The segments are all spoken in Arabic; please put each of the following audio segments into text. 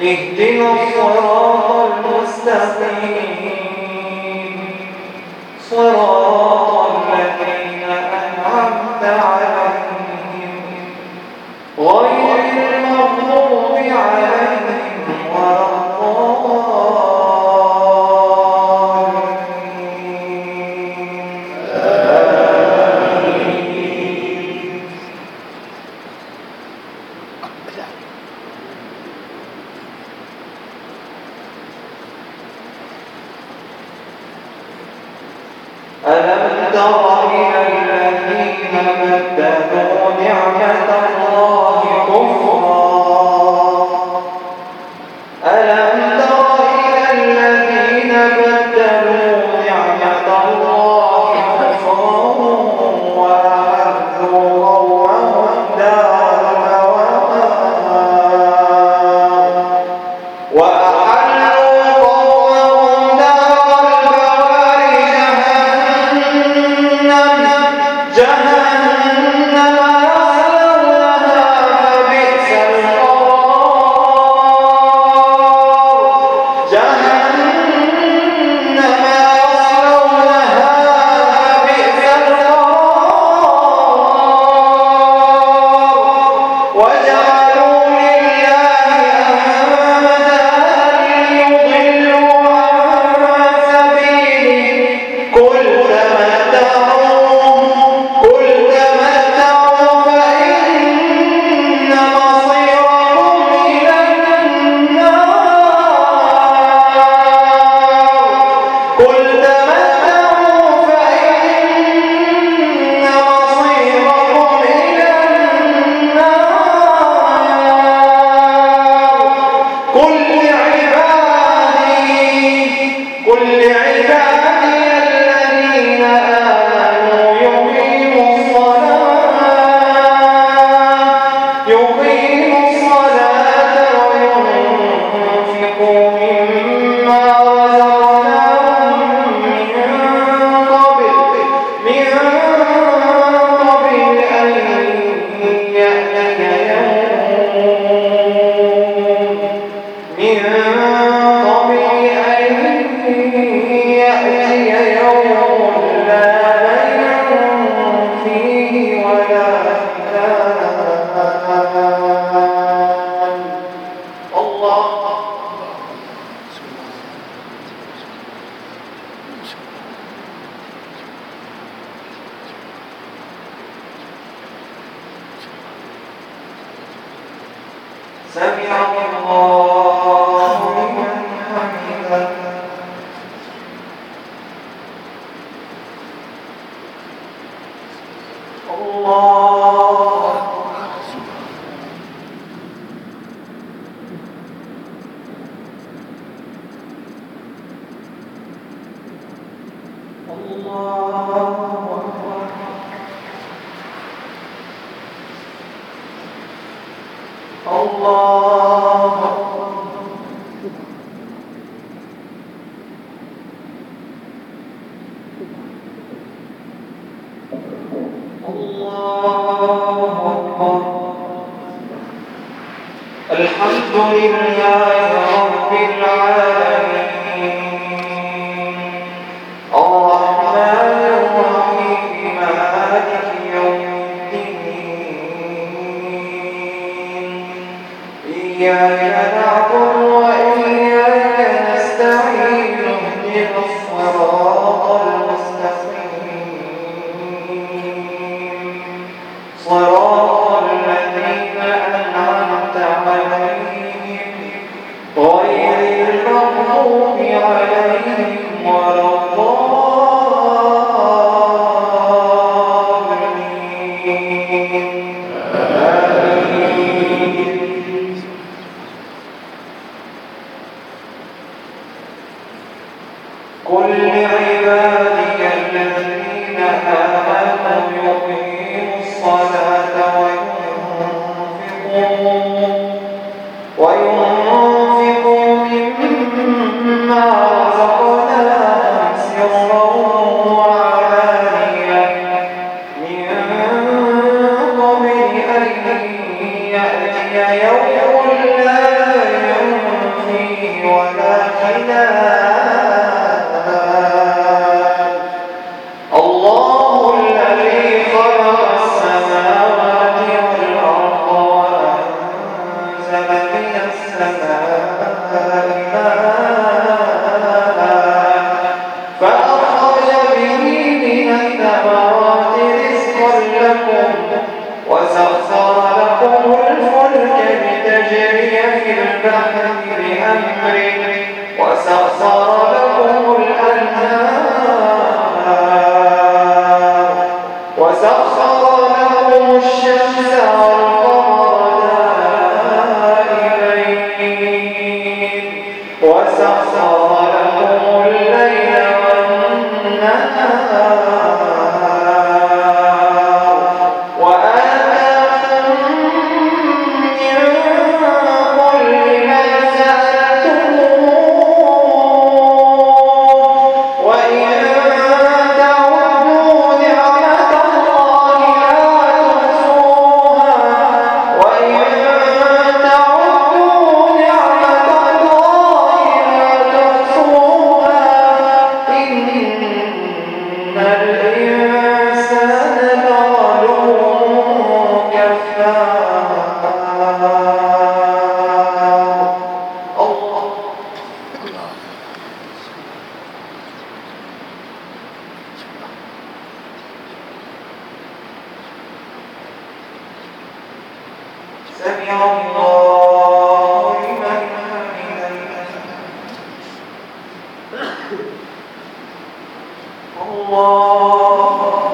اهدنا الصراط المستقيم صراط الذين أنعمت عليهم غير المغضوب عليهم ولا ألم تر إلى الذين بدلوا نعمة الله كفرا ألم تر إلى الذين بدلوا نعمة الله كفرا وأحلوا قومهم دار سمع الله لمن حمده الله الحمد لله رب العالمين الرحمن الرحيم مالك يوم الدين إياك نعبد وإياك نستعين اهدنا الصراط المستقيم صراط الذين أنعمت عليهم غير المغضوب عليهم ولا الضالين آمين. قل لعبادي الذين آمنوا يقيموا الصلاة وينفقوا مما رزقناهم سرا وعلانية من قبل أن يأتي يوم لا ينفع ولا خلاف. الله الذي خلق السماوات والأرض وأنزل من السماء ماء فأخرج به من الثمرات رزقا لكم وسخر لكم الفلك لتجري في البحر بأمره وسخر لكم الأنهار وسخر لكم الشمس والقمر دائبين وسخر لكم الليل والنهار وآتاكم من كل ما سألتموه وإن تعدوا نعمة الله لا تحصوها وإن تعدوا نعمة الله لا تحصوها إن الإنسان لظلوم كفار. الله سمع الله لمن حمده. الله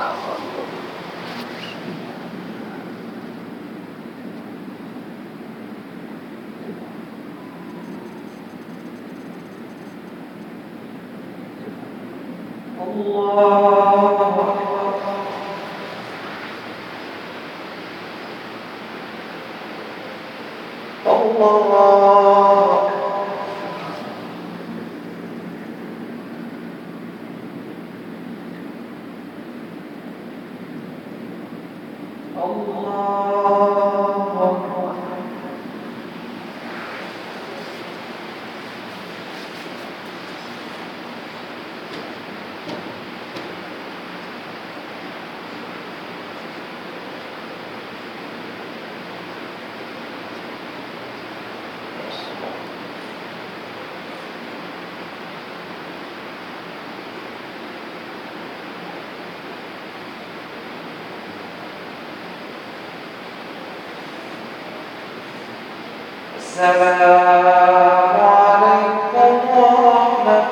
السلام عليكم ورحمة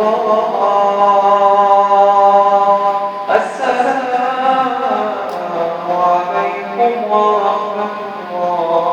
الله. السلام عليكم ورحمة الله.